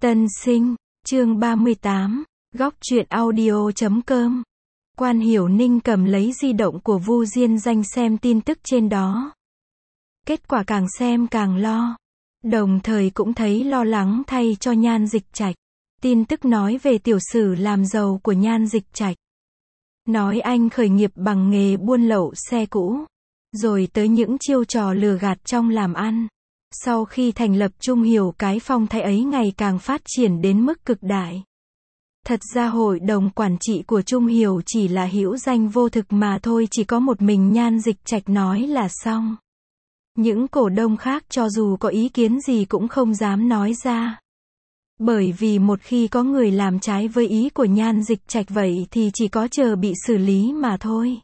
Tân sinh, chương 38, góc truyện audio.com. Quan Hiểu Ninh cầm lấy di động của Vu Diên Danh xem tin tức trên đó. Kết quả càng xem càng lo. Đồng thời cũng thấy lo lắng thay cho Nhan Dịch Trạch. Tin tức nói về tiểu sử làm giàu của Nhan Dịch Trạch. Nói anh khởi nghiệp bằng nghề buôn lậu xe cũ. Rồi tới những chiêu trò lừa gạt trong làm ăn. Sau khi thành lập Trung Hiểu, cái phong thái ấy ngày càng phát triển đến mức cực đại. Thật ra hội đồng quản trị của Trung Hiểu chỉ là hữu danh vô thực mà thôi, chỉ có một mình Nhan Dịch Trạch nói là xong. Những cổ đông khác cho dù có ý kiến gì cũng không dám nói ra. Bởi vì một khi có người làm trái với ý của Nhan Dịch Trạch vậy thì chỉ có chờ bị xử lý mà thôi.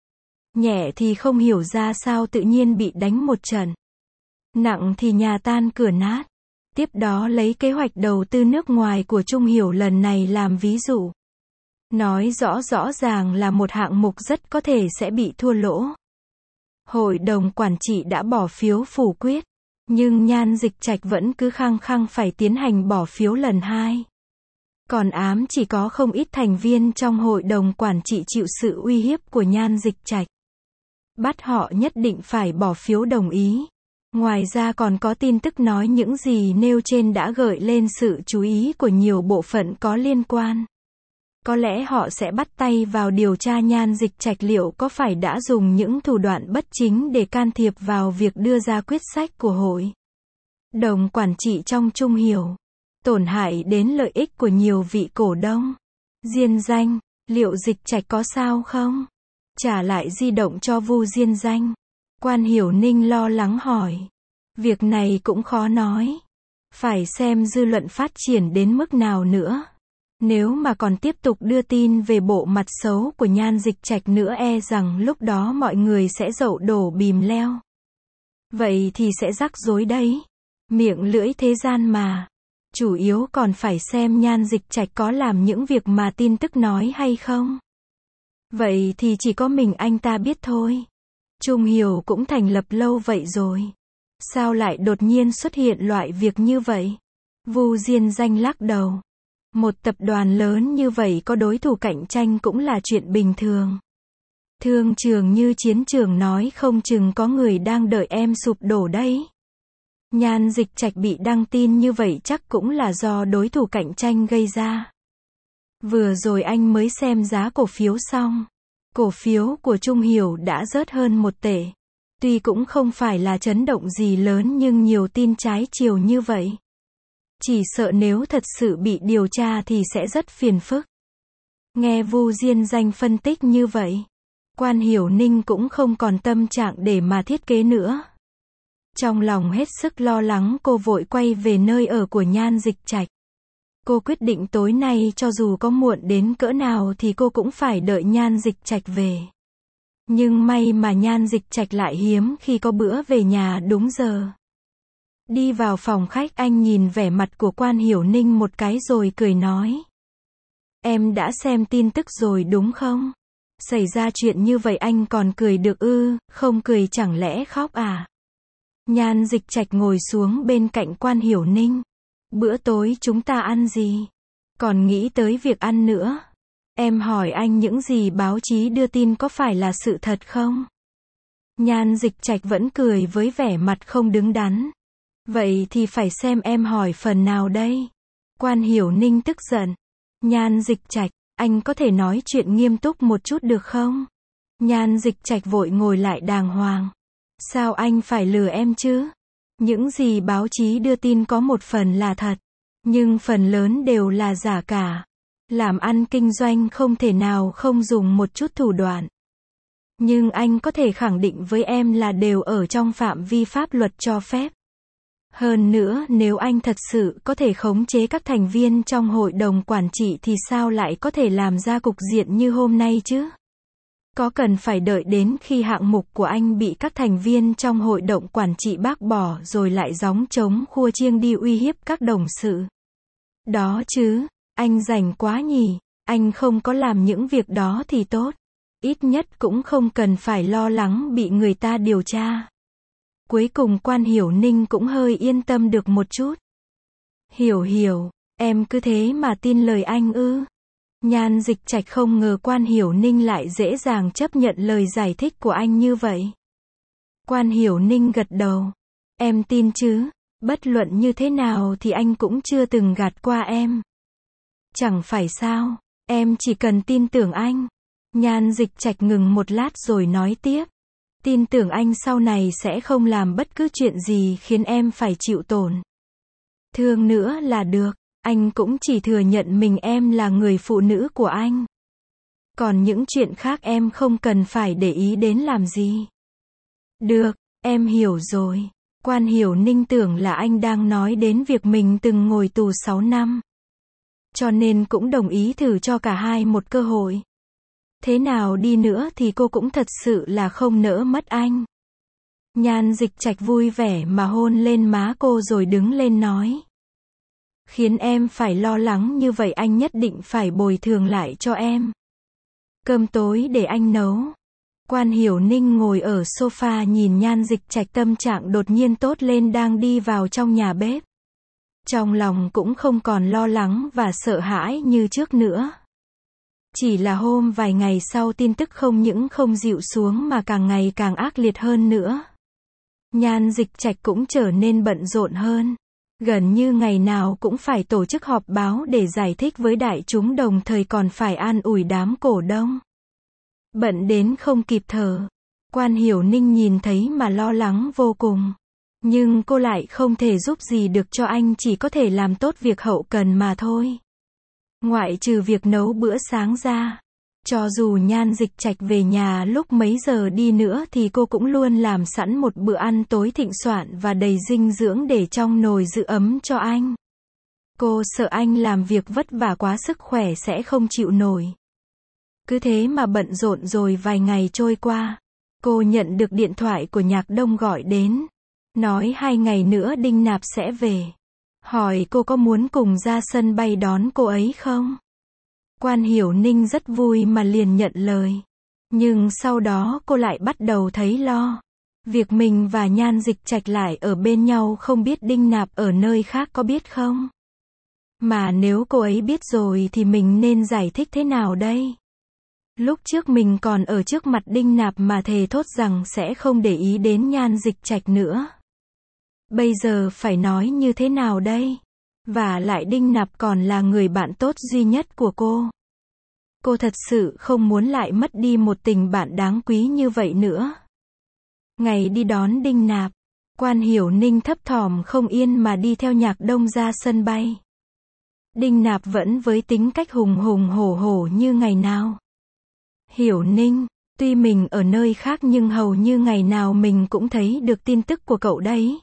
Nhẹ thì không hiểu ra sao tự nhiên bị đánh một trận. Nặng thì nhà tan cửa nát. Tiếp đó lấy kế hoạch đầu tư nước ngoài của Trung Hiểu lần này làm ví dụ. Nói rõ ràng là một hạng mục rất có thể sẽ bị thua lỗ. Hội đồng quản trị đã bỏ phiếu phủ quyết. Nhưng Nhan Dịch Trạch vẫn cứ khăng khăng phải tiến hành bỏ phiếu lần 2. Còn ám chỉ có không ít thành viên trong hội đồng quản trị chịu sự uy hiếp của Nhan Dịch Trạch. Bắt họ nhất định phải bỏ phiếu đồng ý. Ngoài ra còn có tin tức nói những gì nêu trên đã gợi lên sự chú ý của nhiều bộ phận có liên quan. Có lẽ họ sẽ bắt tay vào điều tra Nhan Dịch Trạch liệu có phải đã dùng những thủ đoạn bất chính để can thiệp vào việc đưa ra quyết sách của hội đồng quản trị trong Trung Hiểu, tổn hại đến lợi ích của nhiều vị cổ đông. Diên Danh, liệu Dịch Trạch có sao không? Trả lại di động cho Vu Diên Danh. Quan Hiểu Ninh lo lắng hỏi. Việc này cũng khó nói. Phải xem dư luận phát triển đến mức nào nữa. Nếu mà còn tiếp tục đưa tin về bộ mặt xấu của Nhan Dịch Trạch nữa e rằng lúc đó mọi người sẽ dậu đổ bìm leo. Vậy thì sẽ rắc rối đấy. Miệng lưỡi thế gian mà. Chủ yếu còn phải xem Nhan Dịch Trạch có làm những việc mà tin tức nói hay không. Vậy thì chỉ có mình anh ta biết thôi. Trung Hiểu cũng thành lập lâu vậy rồi. Sao lại đột nhiên xuất hiện loại việc như vậy? Vu Diên Danh lắc đầu. Một tập đoàn lớn như vậy có đối thủ cạnh tranh cũng là chuyện bình thường. Thương trường như chiến trường nói không chừng có người đang đợi em sụp đổ đấy. Nhan Dịch Trạch bị đăng tin như vậy chắc cũng là do đối thủ cạnh tranh gây ra. Vừa rồi anh mới xem giá cổ phiếu xong. Cổ phiếu của Trung Hiểu đã rớt hơn 1 tệ. Tuy cũng không phải là chấn động gì lớn nhưng nhiều tin trái chiều như vậy. Chỉ sợ nếu thật sự bị điều tra thì sẽ rất phiền phức. Nghe Vu Diên Danh phân tích như vậy, Quan Hiểu Ninh cũng không còn tâm trạng để mà thiết kế nữa. Trong lòng hết sức lo lắng cô vội quay về nơi ở của Nhan Dịch Trạch. Cô quyết định tối nay cho dù có muộn đến cỡ nào thì cô cũng phải đợi Nhan Dịch Trạch về. Nhưng may mà Nhan Dịch Trạch lại hiếm khi có bữa về nhà đúng giờ. Đi vào phòng khách anh nhìn vẻ mặt của Quan Hiểu Ninh một cái rồi cười nói. Em đã xem tin tức rồi đúng không? Xảy ra chuyện như vậy anh còn cười được ư, không cười chẳng lẽ khóc à? Nhan Dịch Trạch ngồi xuống bên cạnh Quan Hiểu Ninh. Bữa tối chúng ta ăn gì? Còn nghĩ tới việc ăn nữa. Em hỏi anh những gì báo chí đưa tin có phải là sự thật không? Nhan Dịch Trạch vẫn cười với vẻ mặt không đứng đắn. Vậy thì phải xem em hỏi phần nào đây? Quan Hiểu Ninh tức giận. Nhan Dịch Trạch, anh có thể nói chuyện nghiêm túc một chút được không? Nhan Dịch Trạch vội ngồi lại đàng hoàng. Sao anh phải lừa em chứ? Những gì báo chí đưa tin có một phần là thật, nhưng phần lớn đều là giả cả. Làm ăn kinh doanh không thể nào không dùng một chút thủ đoạn. Nhưng anh có thể khẳng định với em là đều ở trong phạm vi pháp luật cho phép. Hơn nữa nếu anh thật sự có thể khống chế các thành viên trong hội đồng quản trị thì sao lại có thể làm ra cục diện như hôm nay chứ? Có cần phải đợi đến khi hạng mục của anh bị các thành viên trong hội đồng quản trị bác bỏ rồi lại gióng trống khua chiêng đi uy hiếp các đồng sự? Đó chứ, anh rảnh quá nhỉ, anh không có làm những việc đó thì tốt. Ít nhất cũng không cần phải lo lắng bị người ta điều tra. Cuối cùng Quan Hiểu Ninh cũng hơi yên tâm được một chút. Hiểu, Em cứ thế mà tin lời anh ư? Nhan Dịch Trạch không ngờ Quan Hiểu Ninh lại dễ dàng chấp nhận lời giải thích của anh như vậy. Quan Hiểu Ninh gật đầu. Em tin chứ, bất luận như thế nào thì anh cũng chưa từng gạt qua em. Chẳng phải sao, em chỉ cần tin tưởng anh. Nhan Dịch Trạch ngừng một lát rồi nói tiếp. Tin tưởng anh sau này sẽ không làm bất cứ chuyện gì khiến em phải chịu tổn thương nữa là được. Anh cũng chỉ thừa nhận mình em là người phụ nữ của anh. Còn những chuyện khác em không cần phải để ý đến làm gì. Được, em hiểu rồi. Quan Hiểu Ninh tưởng là anh đang nói đến việc mình từng ngồi tù 6 năm. Cho nên cũng đồng ý thử cho cả hai một cơ hội. Thế nào đi nữa thì cô cũng thật sự là không nỡ mất anh. Nhan Dịch Trạch vui vẻ mà hôn lên má cô rồi đứng lên nói. Khiến em phải lo lắng như vậy anh nhất định phải bồi thường lại cho em. Cơm tối để anh nấu. Quan Hiểu Ninh ngồi ở sofa nhìn Nhan Dịch Trạch tâm trạng đột nhiên tốt lên đang đi vào trong nhà bếp. Trong lòng cũng không còn lo lắng và sợ hãi như trước nữa. Chỉ là vài ngày sau tin tức không những không dịu xuống mà càng ngày càng ác liệt hơn nữa. Nhan Dịch Trạch cũng trở nên bận rộn hơn. Gần như ngày nào cũng phải tổ chức họp báo để giải thích với đại chúng, đồng thời còn phải an ủi đám cổ đông. Bận đến không kịp thở. Quan Hiểu Ninh nhìn thấy mà lo lắng vô cùng. Nhưng cô lại không thể giúp gì được cho anh, chỉ có thể làm tốt việc hậu cần mà thôi. Ngoại trừ việc nấu bữa sáng ra. Cho dù Nhan Dịch Trạch về nhà lúc mấy giờ đi nữa thì cô cũng luôn làm sẵn một bữa ăn tối thịnh soạn và đầy dinh dưỡng để trong nồi giữ ấm cho anh. Cô sợ anh làm việc vất vả quá sức khỏe sẽ không chịu nổi. Cứ thế mà bận rộn rồi vài ngày trôi qua. Cô nhận được điện thoại của Nhạc Đông gọi đến. Nói 2 ngày nữa Đinh Nạp sẽ về. Hỏi cô có muốn cùng ra sân bay đón cô ấy không? Quan Hiểu Ninh rất vui mà liền nhận lời. Nhưng sau đó cô lại bắt đầu thấy lo. Việc mình và Nhan Dịch Trạch lại ở bên nhau, không biết Đinh Nạp ở nơi khác có biết không? Mà nếu cô ấy biết rồi thì mình nên giải thích thế nào đây? Lúc trước mình còn ở trước mặt Đinh Nạp mà thề thốt rằng sẽ không để ý đến Nhan Dịch Trạch nữa. Bây giờ phải nói như thế nào đây? Và lại Đinh Nạp còn là người bạn tốt duy nhất của cô. Cô thật sự không muốn lại mất đi một tình bạn đáng quý như vậy nữa. Ngày đi đón Đinh Nạp, Quan Hiểu Ninh thấp thỏm không yên mà đi theo Nhạc Đông ra sân bay. Đinh Nạp vẫn với tính cách hùng hùng hổ hổ như ngày nào. Hiểu Ninh, tuy mình ở nơi khác nhưng hầu như ngày nào mình cũng thấy được tin tức của cậu đấy.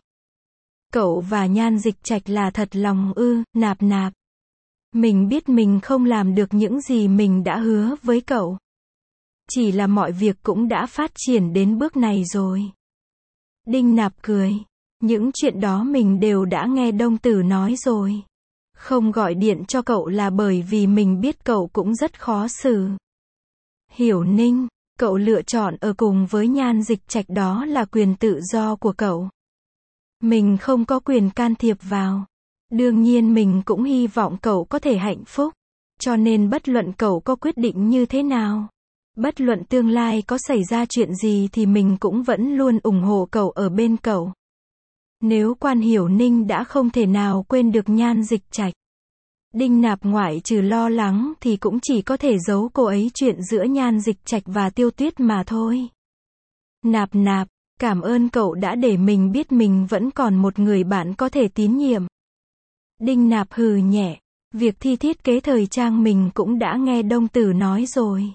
Cậu và Nhan Dịch Trạch là thật lòng ư? Nạp Nạp. Mình biết mình không làm được những gì mình đã hứa với cậu. Chỉ là mọi việc cũng đã phát triển đến bước này rồi. Đinh Nạp cười. Những chuyện đó mình đều đã nghe Đông Tử nói rồi. Không gọi điện cho cậu là bởi vì mình biết cậu cũng rất khó xử. Hiểu Ninh, cậu lựa chọn ở cùng với Nhan Dịch Trạch đó là quyền tự do của cậu. Mình không có quyền can thiệp vào. Đương nhiên mình cũng hy vọng cậu có thể hạnh phúc. Cho nên bất luận cậu có quyết định như thế nào, bất luận tương lai có xảy ra chuyện gì thì mình cũng vẫn luôn ủng hộ cậu, ở bên cậu. Nếu Quan Hiểu Ninh đã không thể nào quên được Nhan Dịch Trạch, Đinh Nạp ngoại trừ lo lắng thì cũng chỉ có thể giấu cô ấy chuyện giữa Nhan Dịch Trạch và Tiêu Tuyết mà thôi. Nạp Nạp, cảm ơn cậu đã để mình biết mình vẫn còn một người bạn có thể tín nhiệm. Đinh Nạp hừ nhẹ. Việc thi thiết kế thời trang mình cũng đã nghe Đông Tử nói rồi.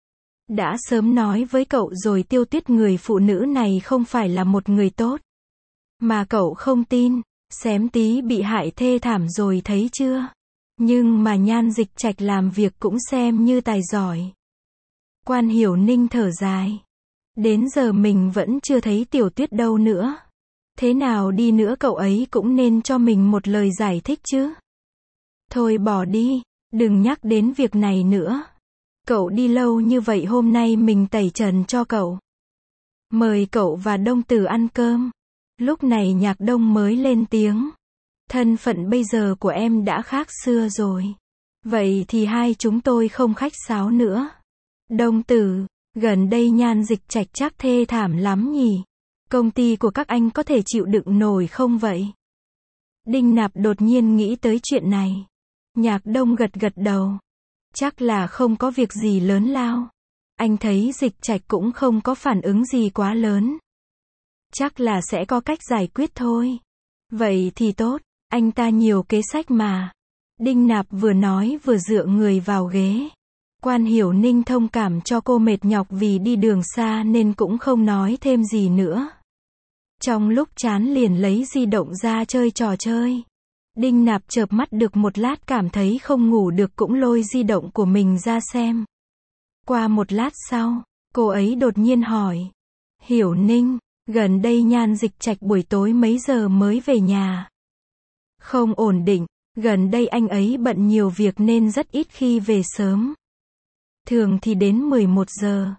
Đã sớm nói với cậu rồi, Tiêu Tuyết người phụ nữ này không phải là một người tốt. Mà cậu không tin, xém tí bị hại thê thảm rồi thấy chưa? Nhưng mà Nhan Dịch Trạch làm việc cũng xem như tài giỏi. Quan Hiểu Ninh thở dài. Đến giờ mình vẫn chưa thấy Tiểu Tuyết đâu nữa. Thế nào đi nữa cậu ấy cũng nên cho mình một lời giải thích chứ. Thôi bỏ đi, đừng nhắc đến việc này nữa. Cậu đi lâu như vậy, hôm nay mình tẩy trần cho cậu. Mời cậu và Đông Tử ăn cơm. Lúc này Nhạc Đông mới lên tiếng. Thân phận bây giờ của em đã khác xưa rồi. Vậy thì hai chúng tôi không khách sáo nữa. Đông Tử, gần đây Nhan Dịch Trạch chắc thê thảm lắm nhỉ? Công ty của các anh có thể chịu đựng nổi không vậy? Đinh Nạp đột nhiên nghĩ tới chuyện này. Nhạc Đông gật gật đầu. Chắc là không có việc gì lớn lao. Anh thấy Dịch Trạch cũng không có phản ứng gì quá lớn. Chắc là sẽ có cách giải quyết thôi. Vậy thì tốt, anh ta nhiều kế sách mà. Đinh Nạp vừa nói vừa dựa người vào ghế. Quan Hiểu Ninh thông cảm cho cô mệt nhọc vì đi đường xa nên cũng không nói thêm gì nữa. Trong lúc chán liền lấy di động ra chơi trò chơi. Đinh Nạp chợp mắt được một lát cảm thấy không ngủ được cũng lôi di động của mình ra xem. Qua một lát sau, cô ấy đột nhiên hỏi. Hiểu Ninh, gần đây Nhan Dịch Trạch buổi tối mấy giờ mới về nhà? Không ổn định, gần đây anh ấy bận nhiều việc nên rất ít khi về sớm. Thường thì đến 11 giờ,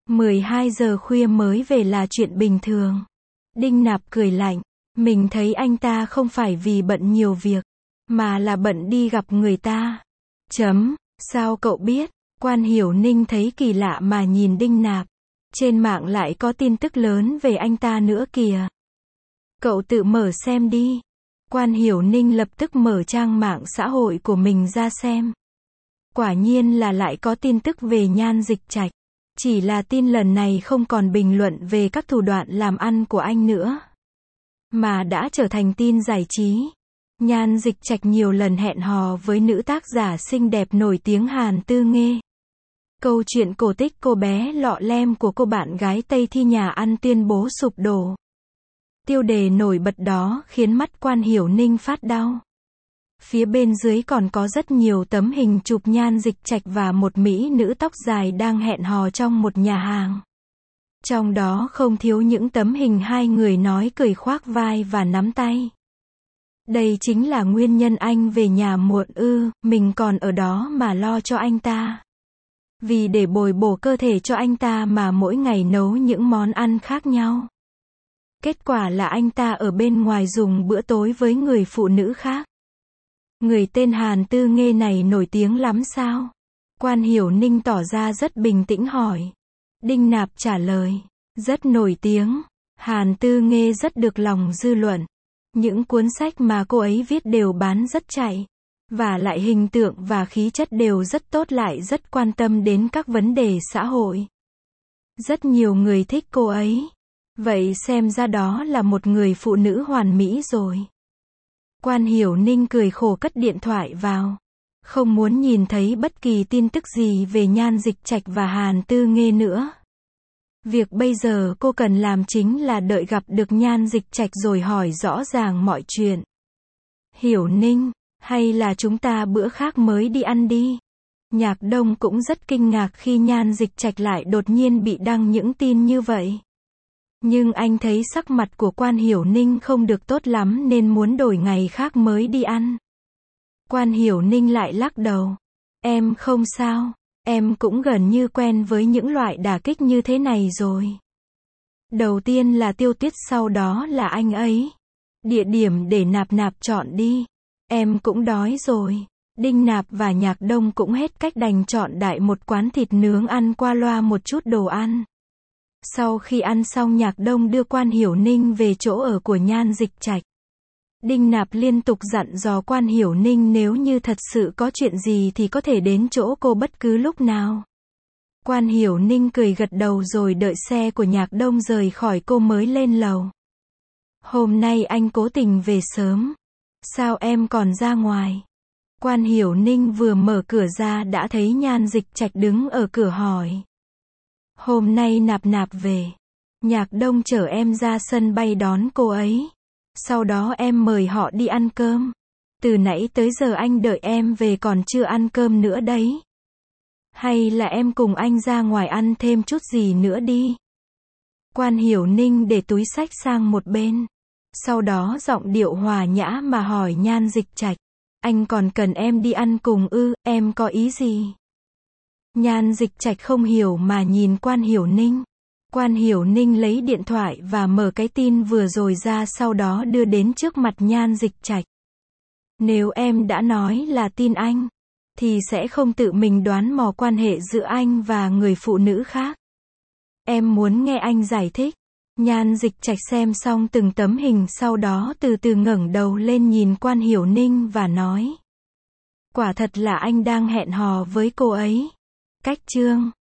12 giờ khuya mới về là chuyện bình thường. Đinh Nạp cười lạnh, mình thấy anh ta không phải vì bận nhiều việc, mà là bận đi gặp người ta. Sao cậu biết? Quan Hiểu Ninh thấy kỳ lạ mà nhìn Đinh Nạp. Trên mạng lại có tin tức lớn về anh ta nữa kìa. Cậu tự mở xem đi. Quan Hiểu Ninh lập tức mở trang mạng xã hội của mình ra xem. Quả nhiên là lại có tin tức về Nhan Dịch Trạch. Chỉ là tin lần này không còn bình luận về các thủ đoạn làm ăn của anh nữa, mà đã trở thành tin giải trí. Nhan Dịch Trạch nhiều lần hẹn hò với nữ tác giả xinh đẹp nổi tiếng Hàn Tư Nghê. Câu chuyện cổ tích cô bé lọ lem của cô bạn gái Tây Thi nhà ăn tuyên bố sụp đổ. Tiêu đề nổi bật đó khiến mắt Quan Hiểu Ninh phát đau. Phía bên dưới còn có rất nhiều tấm hình chụp Nhan Dịch Trạch và một mỹ nữ tóc dài đang hẹn hò trong một nhà hàng. Trong đó không thiếu những tấm hình hai người nói cười khoác vai và nắm tay. Đây chính là nguyên nhân anh về nhà muộn ư, mình còn ở đó mà lo cho anh ta. Vì để bồi bổ cơ thể cho anh ta mà mỗi ngày nấu những món ăn khác nhau. Kết quả là anh ta ở bên ngoài dùng bữa tối với người phụ nữ khác. Người tên Hàn Tư Nghê này nổi tiếng lắm sao? Quan Hiểu Ninh tỏ ra rất bình tĩnh hỏi. Đinh Nạp trả lời. Rất nổi tiếng. Hàn Tư Nghê rất được lòng dư luận. Những cuốn sách mà cô ấy viết đều bán rất chạy. Và lại hình tượng và khí chất đều rất tốt, lại rất quan tâm đến các vấn đề xã hội. Rất nhiều người thích cô ấy. Vậy xem ra đó là một người phụ nữ hoàn mỹ rồi. Quan Hiểu Ninh cười khổ cất điện thoại vào. Không muốn nhìn thấy bất kỳ tin tức gì về Nhan Dịch Trạch và Hàn Tư Nghê nữa. Việc bây giờ cô cần làm chính là đợi gặp được Nhan Dịch Trạch rồi hỏi rõ ràng mọi chuyện. Hiểu Ninh, hay là chúng ta bữa khác mới đi ăn đi? Nhạc Đông cũng rất kinh ngạc khi Nhan Dịch Trạch lại đột nhiên bị đăng những tin như vậy. Nhưng anh thấy sắc mặt của Quan Hiểu Ninh không được tốt lắm nên muốn đổi ngày khác mới đi ăn. Quan Hiểu Ninh lại lắc đầu. Em không sao, em cũng gần như quen với những loại đả kích như thế này rồi. Đầu tiên là Tiêu Tuyết, sau đó là anh ấy. Địa điểm để Nạp chọn đi. Em cũng đói rồi. Đinh Nạp và Nhạc Đông cũng hết cách đành chọn đại một quán thịt nướng ăn qua loa một chút đồ ăn. Sau khi ăn xong, Nhạc Đông đưa Quan Hiểu Ninh về chỗ ở của Nhan Dịch Trạch. Đinh Nạp liên tục dặn dò Quan Hiểu Ninh nếu như thật sự có chuyện gì thì có thể đến chỗ cô bất cứ lúc nào. Quan Hiểu Ninh cười gật đầu rồi đợi xe của Nhạc Đông rời khỏi cô mới lên lầu. Hôm nay anh cố tình về sớm. Sao em còn ra ngoài? Quan Hiểu Ninh vừa mở cửa ra đã thấy Nhan Dịch Trạch đứng ở cửa hỏi. Hôm nay Nạp về. Nhạc Đông chở em ra sân bay đón cô ấy. Sau đó em mời họ đi ăn cơm. Từ nãy tới giờ anh đợi em về còn chưa ăn cơm nữa đấy. Hay là em cùng anh ra ngoài ăn thêm chút gì nữa đi? Quan Hiểu Ninh để túi xách sang một bên. Sau đó giọng điệu hòa nhã mà hỏi Nhan Dịch Trạch. Anh còn cần em đi ăn cùng ư, em có ý gì? Nhan Dịch Trạch không hiểu mà nhìn Quan Hiểu Ninh. Quan Hiểu Ninh lấy điện thoại và mở cái tin vừa rồi ra, sau đó đưa đến trước mặt Nhan Dịch Trạch. Nếu em đã nói là tin anh, thì sẽ không tự mình đoán mò quan hệ giữa anh và người phụ nữ khác. Em muốn nghe anh giải thích. Nhan Dịch Trạch xem xong từng tấm hình sau đó từ từ ngẩng đầu lên nhìn Quan Hiểu Ninh và nói. Quả thật là anh đang hẹn hò với cô ấy. Cách chương